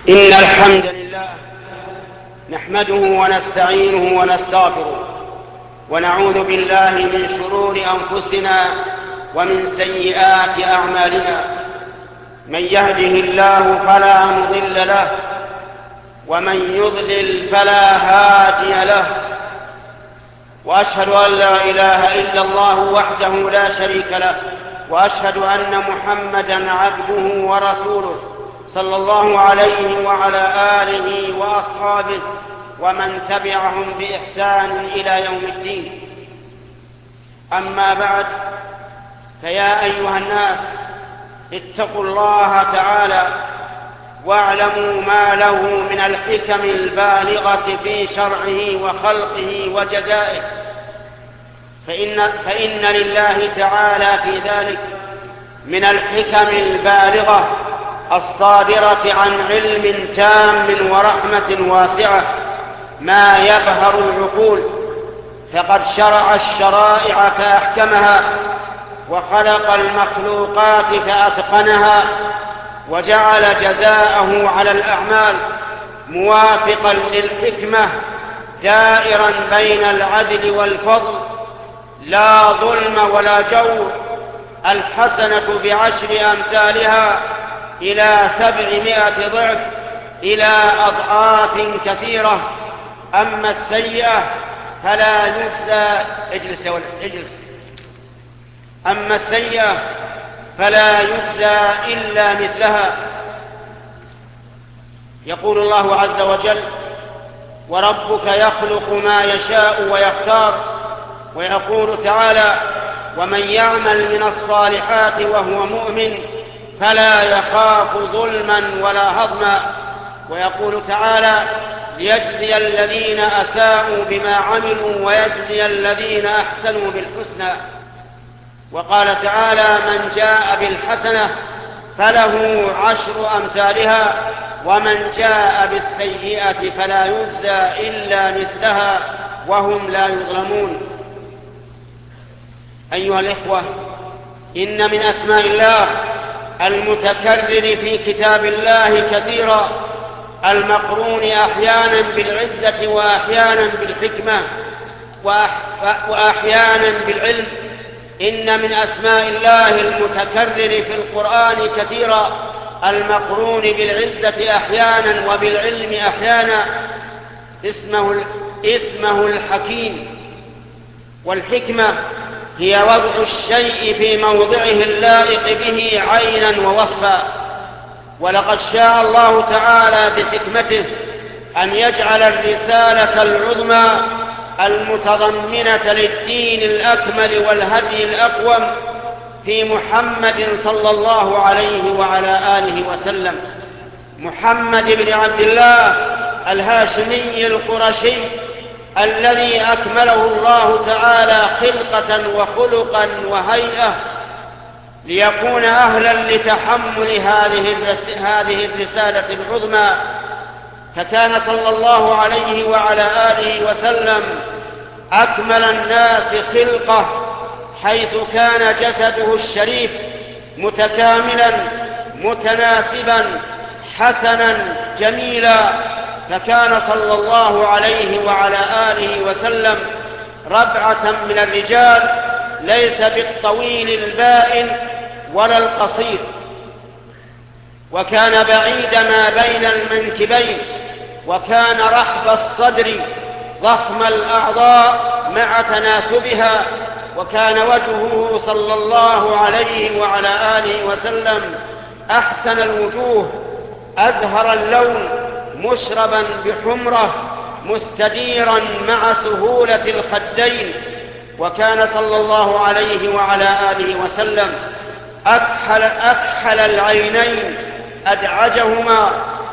إن الحمد لله نحمده ونستعينه ونستغفره ونعوذ بالله من شرور أنفسنا ومن سيئات أعمالنا. من يهده الله فلا مضل له ومن يضلل فلا هادي له، وأشهد أن لا إله إلا الله وحده لا شريك له، وأشهد أن محمدًا عبده ورسوله صلى الله عليه وعلى آله وأصحابه ومن تبعهم بإحسان إلى يوم الدين. أما بعد، فيا أيها الناس اتقوا الله تعالى واعلموا ما له من الحكم البالغة في شرعه وخلقه وجزائه، فإن لله تعالى في ذلك من الحكم البالغة الصادرة عن علم تام ورحمة واسعة ما يبهر العقول. فقد شرع الشرائع فأحكمها، وخلق المخلوقات فأتقنها، وجعل جزاءه على الأعمال موافقا للحكمة دائرا بين العدل والفضل، لا ظلم ولا جور. الحسنة ب10 أمثالها إلى 700 ضعف إلى أضعاف كثيرة. أما السيئة فلا يجزى أما السيئة فلا يجزى إلا مثلها. يقول الله عز وجل: وربك يخلق ما يشاء ويختار. ويقول تعالى: ومن يعمل من الصالحات وهو مؤمن فلا يخاف ظلما ولا هضما. ويقول تعالى: ليجزي الذين أساءوا بما عملوا ويجزي الذين أحسنوا بالحسنى. وقال تعالى: من جاء بالحسنة فله 10 أمثالها ومن جاء بالسيئة فلا يجزى إلا مثلها وهم لا يظلمون. أيها الإخوة، إن من أسماء الله المتكرر في كتاب الله كثيرا، المقرون أحيانا بالعزة وأحيانا بالحكمة وأحيانا بالعلم. إن من أسماء الله المتكرر في القرآن كثيرا المقرون بالعزة أحيانا وبالعلم أحيانا. اسمه الحكيم. والحكمة هي وضع الشيء في موضعه اللائق به عينا ووصفا. ولقد شاء الله تعالى بحكمته أن يجعل الرسالة العظمى المتضمنة للدين الأكمل والهدي الأقوم في محمد صلى الله عليه وعلى آله وسلم، محمد بن عبد الله الهاشمي القرشي، الذي أكمله الله تعالى خلقة وخلقا وهيئة ليكون أهلا لتحمل هذه الرسالة العظمى. فكان صلى الله عليه وعلى آله وسلم أكمل الناس خلقة، حيث كان جسده الشريف متكاملا متناسبا حسنا جميلا. فكان صلى الله عليه وعلى آله وسلم ربعة من الرجال، ليس بالطويل البائن ولا القصير، وكان بعيد ما بين المنكبين، وكان رحب الصدر ضخم الأعضاء مع تناسبها، وكان وجهه صلى الله عليه وعلى آله وسلم أحسن الوجوه، أزهر اللون، مشربا بحمرة، مستديرا مع سهولة الخدين. وكان صلى الله عليه وعلى آله وسلم أكحل العينين، أدعجهما،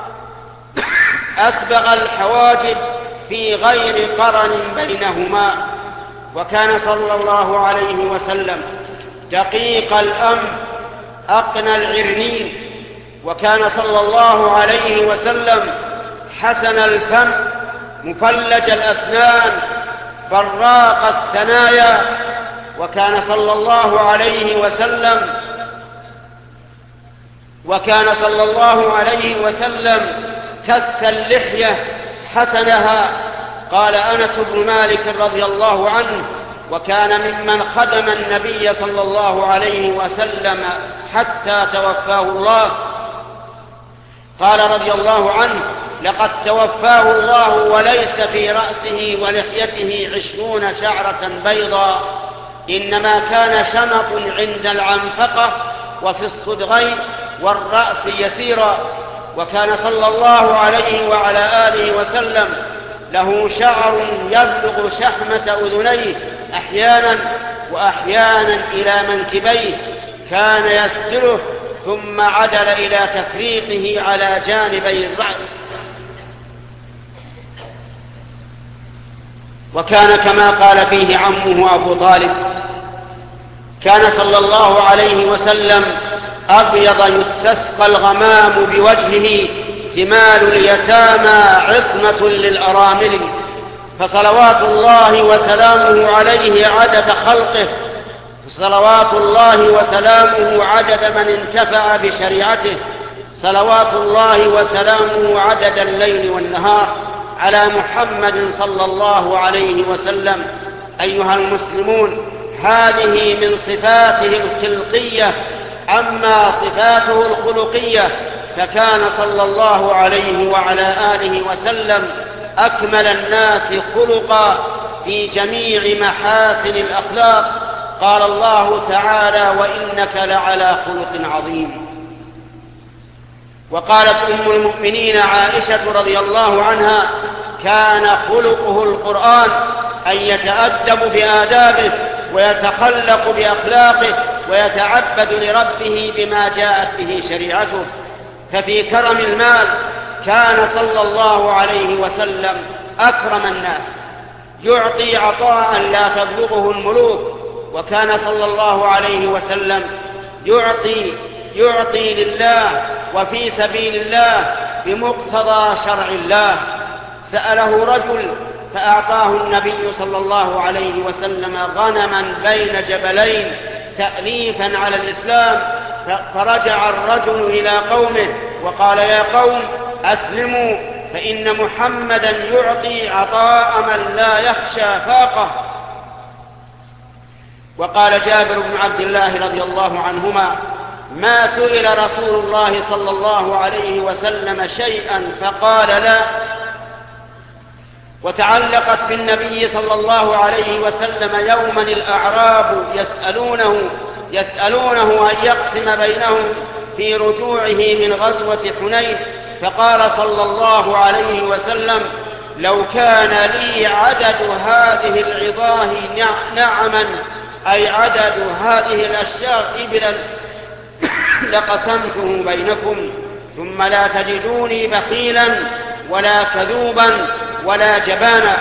أسبغ الحواجب في غير قرن بينهما. وكان صلى الله عليه وسلم دقيق الأنف، أقنى العرنين. وكان صلى الله عليه وسلم حسن الفم، مفلج الأسنان، براق الثنايا. وكان صلى الله عليه وسلم كث اللحية حسنها. قال أنس بن مالك رضي الله عنه: وكان ممن خدم النبي صلى الله عليه وسلم حتى توفاه الله. قال رضي الله عنه: لقد توفاه الله وليس في رأسه ولحيته 20 شعرة بيضاء، إنما كان شمط عند العنفقة وفي الصدغين والرأس يسيرا. وكان صلى الله عليه وعلى آله وسلم له شعر يبلغ شحمة أذنيه أحيانا، وأحيانا إلى منكبيه، كان يسدله ثم عدل إلى تفريقه على جانبي الرأس. وكان كما قال فيه عمه أبو طالب: كان صلى الله عليه وسلم أبيض يستسقى الغمام بوجهه، ثمال اليتامى عصمة للأرامل. فصلوات الله وسلامه عليه عدد خلقه، صلوات الله وسلامه عدد من انتفع بشريعته، صلوات الله وسلامه عدد الليل والنهار على محمد صلى الله عليه وسلم. أيها المسلمون، هذه من صفاته الخلقية. أما صفاته الخلقية فكان صلى الله عليه وعلى آله وسلم أكمل الناس خلقا في جميع محاسن الأخلاق. قال الله تعالى: وإنك لعلى خلق عظيم. وقالت أم المؤمنين عائشة رضي الله عنها: كان خلقه القرآن، أن يتأدب بآدابه ويتخلق بأخلاقه ويتعبد لربه بما جاءت به شريعته. ففي كرم المال كان صلى الله عليه وسلم أكرم الناس، يعطي عطاء لا تبلغه الملوك. وكان صلى الله عليه وسلم يعطي لله وفي سبيل الله بمقتضى شرع الله. سأله رجل فأعطاه النبي صلى الله عليه وسلم غنما بين جبلين تأليفا على الإسلام، فرجع الرجل إلى قومه وقال: يا قوم أسلموا، فإن محمدا يعطي عطاء من لا يخشى فاقه. وقال جابر بن عبد الله رضي الله عنهما: ما سئل رسول الله صلى الله عليه وسلم شيئا فقال لا. وتعلقت بالنبي صلى الله عليه وسلم يوما الأعراب يسألونه أن يقسم بينهم في رجوعه من غزوة حنين، فقال صلى الله عليه وسلم: لو كان لي عدد هذه العظاه نعما، أي عدد هذه الأشجار إبلا، لقسمته بينكم، ثم لا تجدوني بخيلا ولا كذوبا ولا جبانا.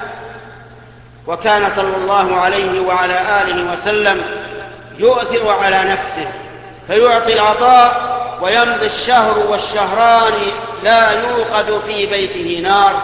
وكان صلى الله عليه وعلى آله وسلم يؤثر على نفسه فيعطي العطاء، ويمضي الشهر والشهران لا يوقد في بيته نار.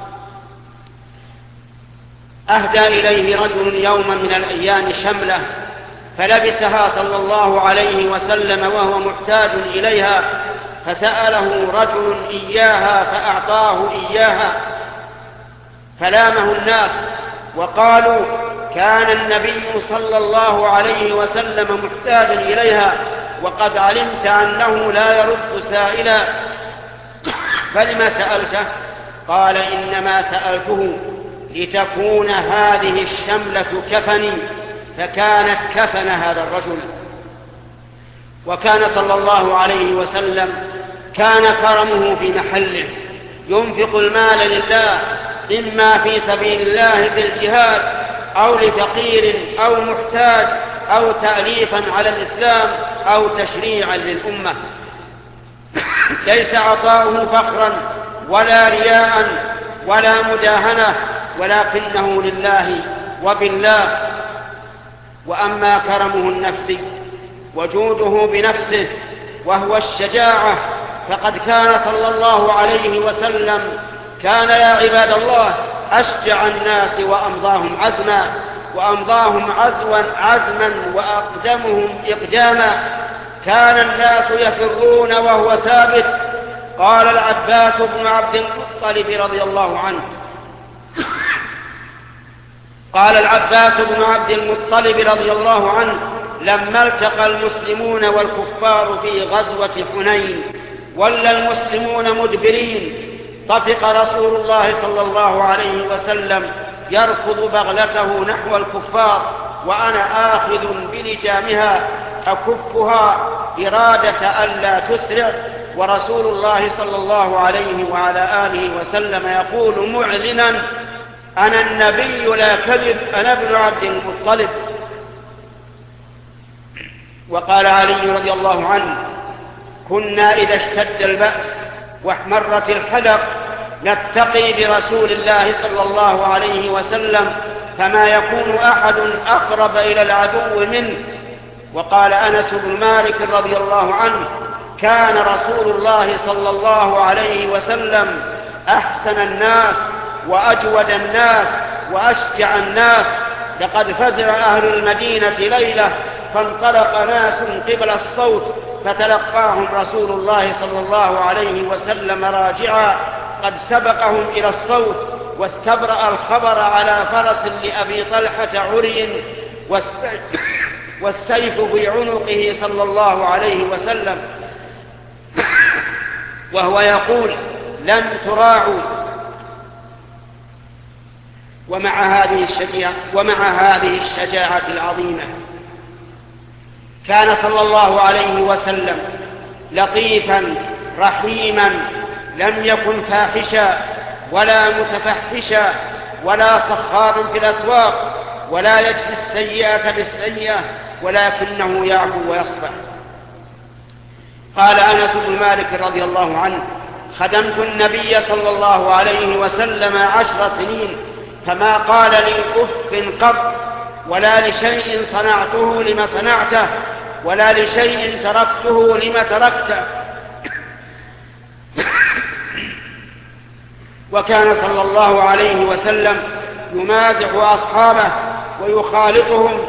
أهدى إليه رجل يوما من الأيام شملة فلبسها صلى الله عليه وسلم وهو محتاج إليها، فسأله رجل إياها فأعطاه إياها، فلامه الناس وقالوا: كان النبي صلى الله عليه وسلم محتاجا إليها، وقد علمت أنه لا يرد سائلا، فلما سألته؟ قال: إنما سألته لتكون هذه الشملة كفني، فكانت كفن هذا الرجل. وكان صلى الله عليه وسلم كان كرمه في محله، ينفق المال لله، إما في سبيل الله في الجهاد، أو لفقير أو محتاج، أو تأليفا على الإسلام، أو تشريعا للأمة. ليس عطاؤه فخرا ولا رياء ولا مداهنة، ولكنه لله وبالله. وأما كرمه النفسي وجوده بنفسه وهو الشجاعة، فقد كان صلى الله عليه وسلم كان يا عباد الله أشجع الناس وأمضاهم عزما وأقدمهم إقداما. كان الناس يفرون وهو ثابت، قال العباس بن عبد المطلب رضي الله عنه قال العباس بن عبد المطلب رضي الله عنه: لما التقى المسلمون والكفار في غزوة حنين ولى المسلمون مدبرين، طفق رسول الله صلى الله عليه وسلم يركض بغلته نحو الكفار وأنا آخذ بلجامها أكفها إرادة ألا تسرع، ورسول الله صلى الله عليه وعلى آله وسلم يقول معلنا: أنا النبي لا كذب، أنا ابن عبد المطلب. وقال علي رضي الله عنه: كنا إذا اشتد البأس واحمرت الحدق نتقي برسول الله صلى الله عليه وسلم، فما يكون أحد أقرب إلى العدو منه. وقال أنس بن مالك رضي الله عنه: كان رسول الله صلى الله عليه وسلم أحسن الناس وأجود الناس وأشجع الناس، لقد فزع أهل المدينة ليلة فانطلق ناس قبل الصوت فتلقاهم رسول الله صلى الله عليه وسلم راجعا قد سبقهم إلى الصوت، واستبرأ الخبر على فرس لأبي طلحة عري والسيف في عنقه صلى الله عليه وسلم، وهو يقول: لم تراعوا. ومع هذه الشجاعة العظيمة كان صلى الله عليه وسلم لطيفا رحيما، لم يكن فاحشا ولا متفحشا ولا صخابا في الأسواق ولا يجزي السيئة بالسيئة، ولكنه يعفو ويصفح. قال أنس بن مالك رضي الله عنه: خدمت النبي صلى الله عليه وسلم 10 سنين فما قال لي أف قط، ولا لشيء صنعته لما صنعته، ولا لشيء تركته لما تركته. وكان صلى الله عليه وسلم يمازح أصحابه ويخالطهم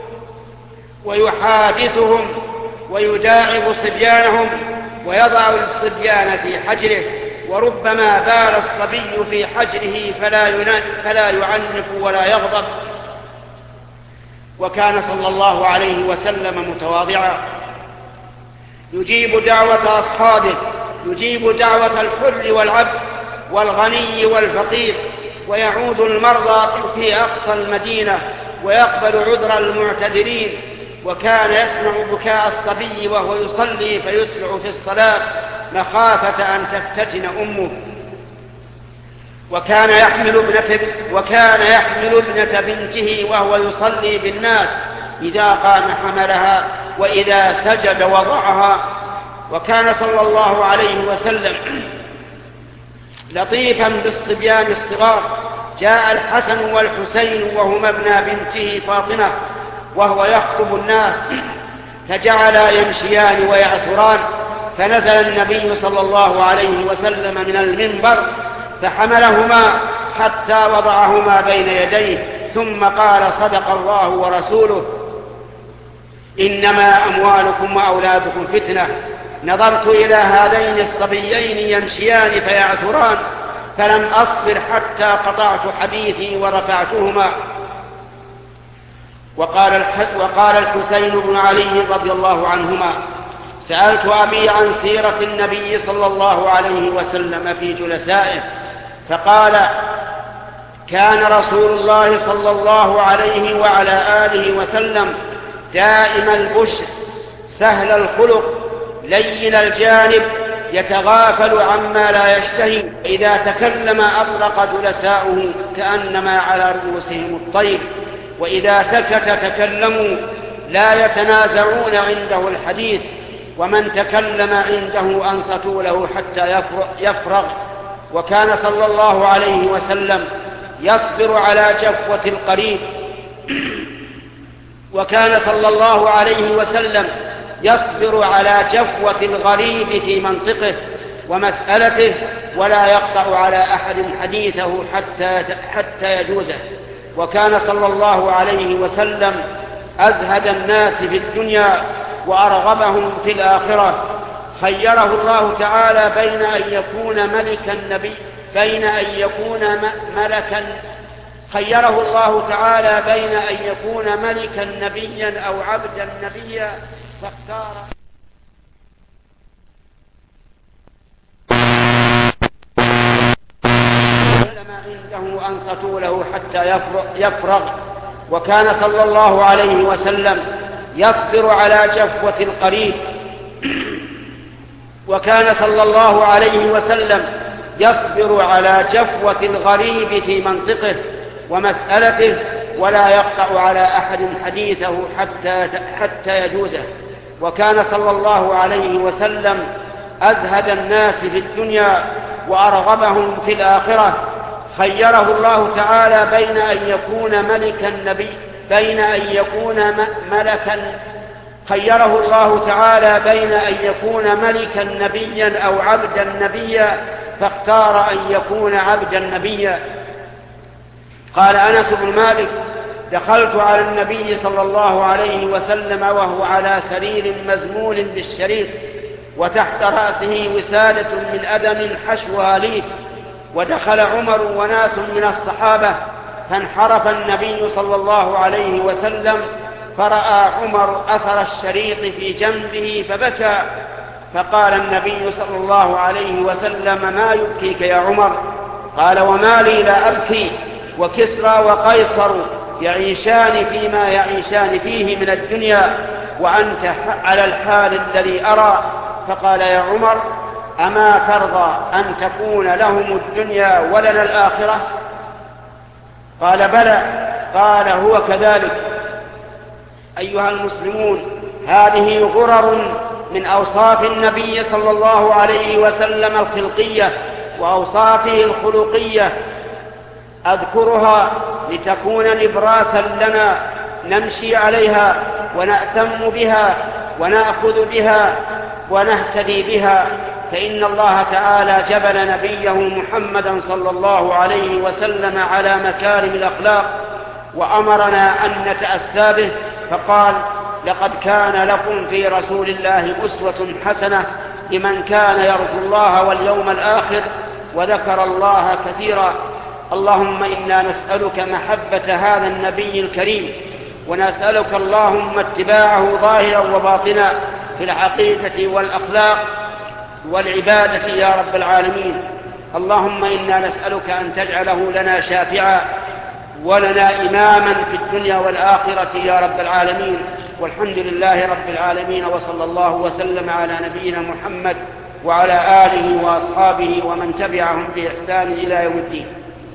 ويحادثهم ويداعب صبيانهم ويضع الصبيان في حجره، وربما بال الصبي في حجره فلا يعنف ولا يغضب. وكان صلى الله عليه وسلم متواضعا، يجيب دعوة أصحابه، يجيب دعوة الحر والعبد والغني والفقير، ويعود المرضى في أقصى المدينة ويقبل عذر المعتذرين. وكان يسمع بكاء الصبي وهو يصلي فيسرع في الصلاة مخافة أن تفتتن أمه. وكان يحمل ابنة بنته وهو يصلي بالناس، إذا قام حملها وإذا سجد وضعها. وكان صلى الله عليه وسلم لطيفا بالصبيان الصغار. جاء الحسن والحسين وهما ابنا بنته فاطمة وهو يخطب الناس، فجعلا يمشيان ويعثران، فنزل النبي صلى الله عليه وسلم من المنبر فحملهما حتى وضعهما بين يديه، ثم قال: صدق الله ورسوله، إنما أموالكم وأولادكم فتنة. نظرت إلى هذين الصبيين يمشيان فيعثران فلم أصبر حتى قطعت حديثي ورفعتهما. وقال الحسين بن علي رضي الله عنهما: سألت أبي عن سيرة النبي صلى الله عليه وسلم في جلسائه، فقال: كان رسول الله صلى الله عليه وعلى آله وسلم دائم البشر، سهل الخلق، لين الجانب، يتغافل عما لا يشتهي، إذا تكلم أطلق جلساؤه كأنما على رؤوسهم الطير، وإذا سكت تكلموا، لا يتنازعون عنده الحديث، ومن تكلم عنده أنصتوا له حتى يفرغ. وكان صلى الله عليه وسلم يصبر على جفوة القريب وكان صلى الله عليه وسلم يصبر على جفوة الغريب في منطقه ومسألته، ولا يقطع على أحد حديثه حتى يجوزه. وكان صلى الله عليه وسلم أزهد الناس في الدنيا وأرغبهم في الآخرة، خيره الله تعالى بين أن يكون خيره الله تعالى بين أن يكون ملكا نبيا أو عبدا نبيا، فاختار. العلماء عنده أنصتوا له حتى يفرغ، وكان صلى الله عليه وسلم يصبر على جفوة القريب، وكان صلى الله عليه وسلم يصبر على جفوة الغريب في منطقه ومسألته، ولا يقطع على أحد حديثه حتى يجوزه. وكان صلى الله عليه وسلم أزهد الناس في الدنيا وأرغبهم في الآخرة. خيره الله تعالى بين أن يكون ملكا نبيا أو عبدا نبيا، فاختار أن يكون عبدا نبيا. قال أنس بن مالك: دخلت على النبي صلى الله عليه وسلم وهو على سرير مزمول بالشريط، وتحت رأسه وسادة من أدم حشوها ليف، ودخل عمر وناس من الصحابة، فانحرف النبي صلى الله عليه وسلم، فرأى عمر أثر الشريط في جنبه فبكى، فقال النبي صلى الله عليه وسلم: ما يبكيك يا عمر؟ قال: وما لي لا أبكي، وكسرى وقيصر يعيشان فيما يعيشان فيه من الدنيا، وأنت على الحال الذي أرى. فقال: يا عمر، أما ترضى أن تكون لهم الدنيا ولنا الآخرة؟ قال: بلى. قال: هو كذلك. أيها المسلمون، هذه غرر من أوصاف النبي صلى الله عليه وسلم الخلقية وأوصافه الخلقية، أذكرها لتكون نبراسا لنا نمشي عليها ونأتم بها ونأخذ بها ونهتدي بها. فإن الله تعالى جبل نبيه محمدا صلى الله عليه وسلم على مكارم الأخلاق، وأمرنا أن نتأسى به، فقال: لقد كان لكم في رسول الله أسوة حسنة لمن كان يرجو الله واليوم الآخر وذكر الله كثيرا. اللهم إنا نسألك محبة هذا النبي الكريم، ونسألك اللهم اتباعه ظاهرا وباطنا في العقيدة والأخلاق والعبادة يا رب العالمين. اللهم إنا نسألك أن تجعله لنا شافعا ولنا إماما في الدنيا والآخرة يا رب العالمين. والحمد لله رب العالمين، وصلى الله وسلم على نبينا محمد وعلى آله وأصحابه ومن تبعهم بإحسان إلى يوم الدين.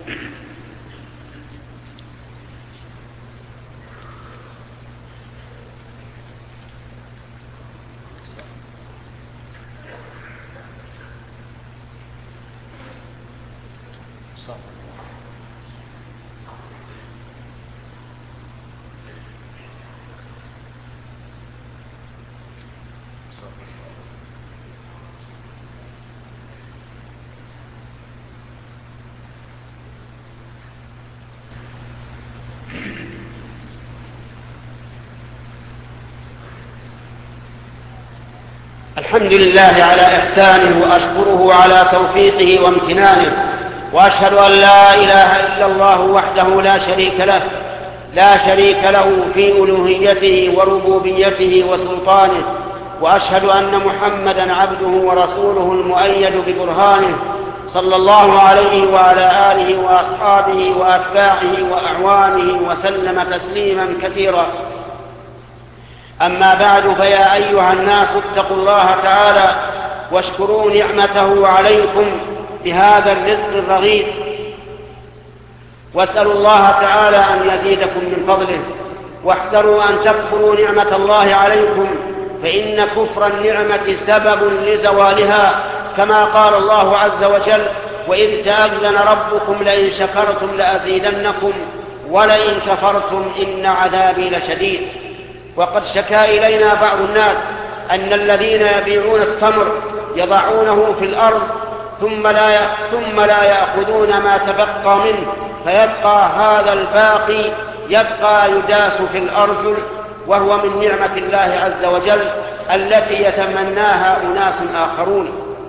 الحمد لله على إحسانه، وأشكره على توفيقه وامتنانه، وأشهد أن لا إله إلا الله وحده لا شريك له في ألوهيته وربوبيته وسلطانه، وأشهد أن محمدا عبده ورسوله المؤيد ببرهانه، صلى الله عليه وعلى آله وأصحابه وأتباعه وأعوانه وسلم تسليما كثيرا. أما بعد، فيا أيها الناس اتقوا الله تعالى واشكروا نعمته عليكم بهذا الرزق الرغيد، واسألوا الله تعالى أن يزيدكم من فضله، واحذروا أن تكفروا نعمة الله عليكم، فإن كفر النعمة سبب لزوالها، كما قال الله عز وجل: وإذ تأذن ربكم لئن شكرتم لأزيدنكم ولئن كفرتم إن عذابي لشديد. وقد شكا إلينا بعض الناس أن الذين يبيعون التمر يضعونه في الأرض ثم لا يأخذون ما تبقى منه، فيبقى هذا الباقي يداس في الأرجل وهو من نعمة الله عز وجل التي يتمناها أناس آخرون.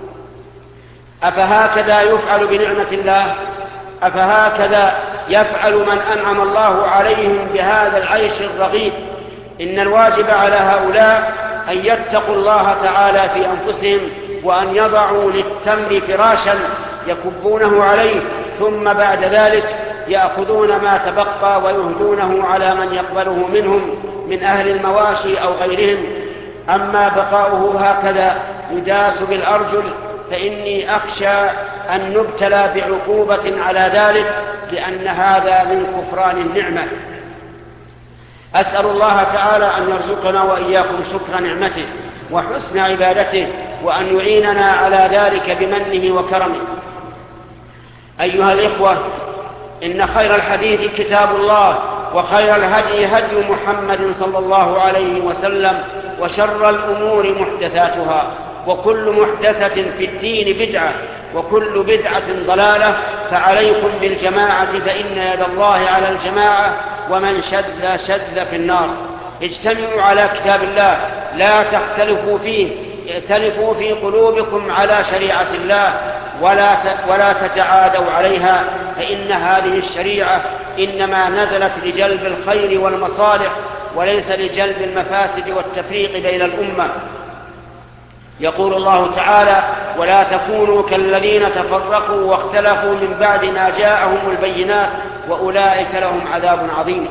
أفهكذا يفعل بنعمة الله؟ أفهكذا يفعل من أنعم الله عليهم بهذا العيش الرغيد؟ إن الواجب على هؤلاء أن يتقوا الله تعالى في أنفسهم، وأن يضعوا للتمر فراشا يكبونه عليه، ثم بعد ذلك يأخذون ما تبقى ويهدونه على من يقبله منهم من أهل المواشي أو غيرهم. أما بقاؤه هكذا يداس بالأرجل فإني أخشى أن نبتلى بعقوبة على ذلك، لأن هذا من كفران النعمة. أسأل الله تعالى أن يرزقنا وإياكم شكر نعمته وحسن عبادته، وأن يعيننا على ذلك بمنه وكرمه. أيها الإخوة، إن خير الحديث كتاب الله، وخير الهدي هدي محمد صلى الله عليه وسلم، وشر الأمور محدثاتها، وكل محدثة في الدين بدعة، وكل بدعة ضلالة. فعليكم بالجماعة فإن يد الله على الجماعة، ومن شذ شذ في النار. اجتمعوا على كتاب الله، لا تختلفوا فيه، ائتلفوا في قلوبكم على شريعة الله، ولا تتعادوا عليها، فإن هذه الشريعة إنما نزلت لجلب الخير والمصالح، وليس لجلب المفاسد والتفريق بين الأمة. يقول الله تعالى: ولا تكونوا كالذين تفرقوا واختلفوا من بعد ما جاءهم البينات وأولئك لهم عذاب عظيم.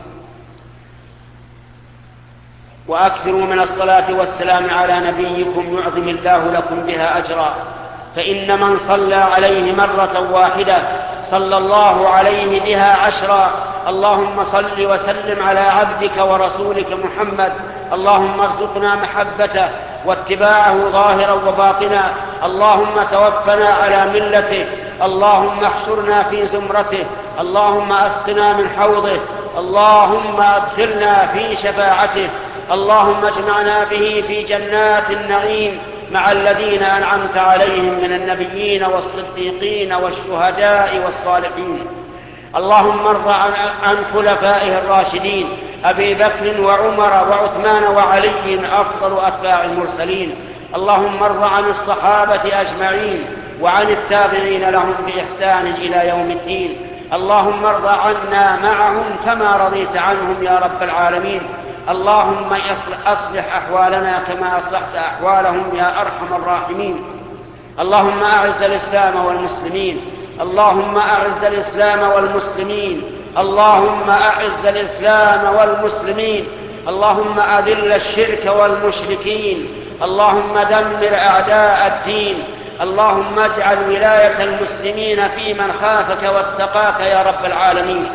وأكثروا من الصلاة والسلام على نبيكم يعظم الله لكم بها أجرا، فإن من صلى عليه مرة واحدة صلى الله عليه بها 10. اللهم صل وسلم على عبدك ورسولك محمد، اللهم ارزقنا محبته واتباعه ظاهرا وباطنا، اللهم توفنا على ملته، اللهم احشرنا في زمرته، اللهم اسقنا من حوضه، اللهم ادخلنا في شفاعته، اللهم اجمعنا به في جنات النعيم مع الذين أنعمت عليهم من النبيين والصديقين والشهداء والصالحين. اللهم ارض عن خلفائه الراشدين أبي بكر وعمر وعثمان وعلي أفضل أتباع المرسلين. اللهم ارض عن الصحابة أجمعين وعن التابعين لهم بإحسان إلى يوم الدين. اللهم ارض عنا معهم كما رضيت عنهم يا رب العالمين. اللهم أصلح أحوالنا كما أصلحت أحوالهم يا أرحم الراحمين. اللهم أعز الإسلام والمسلمين، اللهم أعز الإسلام والمسلمين، اللهم أعز الإسلام والمسلمين، اللهم أذل الشرك والمشركين، اللهم دمر أعداء الدين، اللهم اجعل ولاية المسلمين في من خافك واتقاك يا رب العالمين.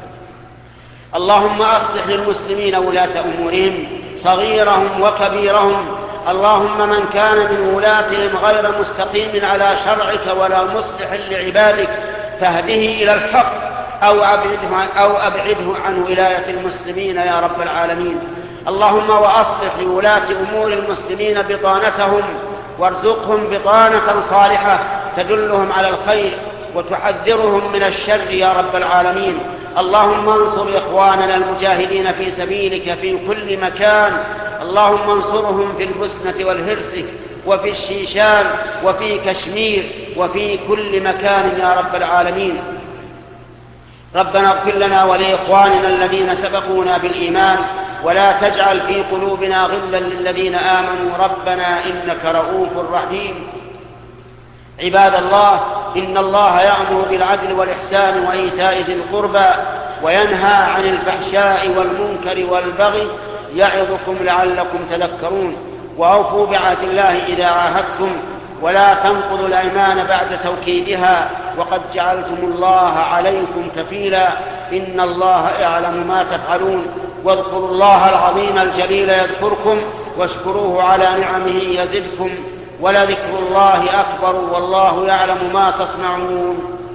اللهم أصلح للمسلمين ولاة أمورهم صغيرهم وكبيرهم. اللهم من كان من ولاتهم غير مستقيم على شرعك ولا مصلح لعبادك فاهده إلى الحق أو أبعده عن ولاية المسلمين يا رب العالمين. اللهم وأصلح لولاة أمور المسلمين بطانتهم، وارزقهم بطانة صالحة تدلهم على الخير وتحذرهم من الشر يا رب العالمين. اللهم انصر إخواننا المجاهدين في سبيلك في كل مكان، اللهم انصرهم في البسنة والهرس وفي الشيشان وفي كشمير وفي كل مكان يا رب العالمين. ربنا اغفر لنا ولإخواننا الذين سبقونا بالإيمان، ولا تجعل في قلوبنا غلا للذين آمنوا ربنا إنك رؤوف رحيم. عباد الله، إن الله يأمر بالعدل والإحسان وإيتاء ذي القربى وينهى عن الفحشاء والمنكر والبغي يعظكم لعلكم تذكرون. وأوفوا بعهد الله إذا عاهدتم، ولا تنقضوا الأيمان بعد توكيدها، وقد جعلتم الله عليكم كفيلا، إن الله يعلم ما تفعلون. واذكروا الله العظيم الجليل يذكركم، واشكروه على نعمه يزدكم، ولذكر الله أكبر والله يعلم ما تصنعون.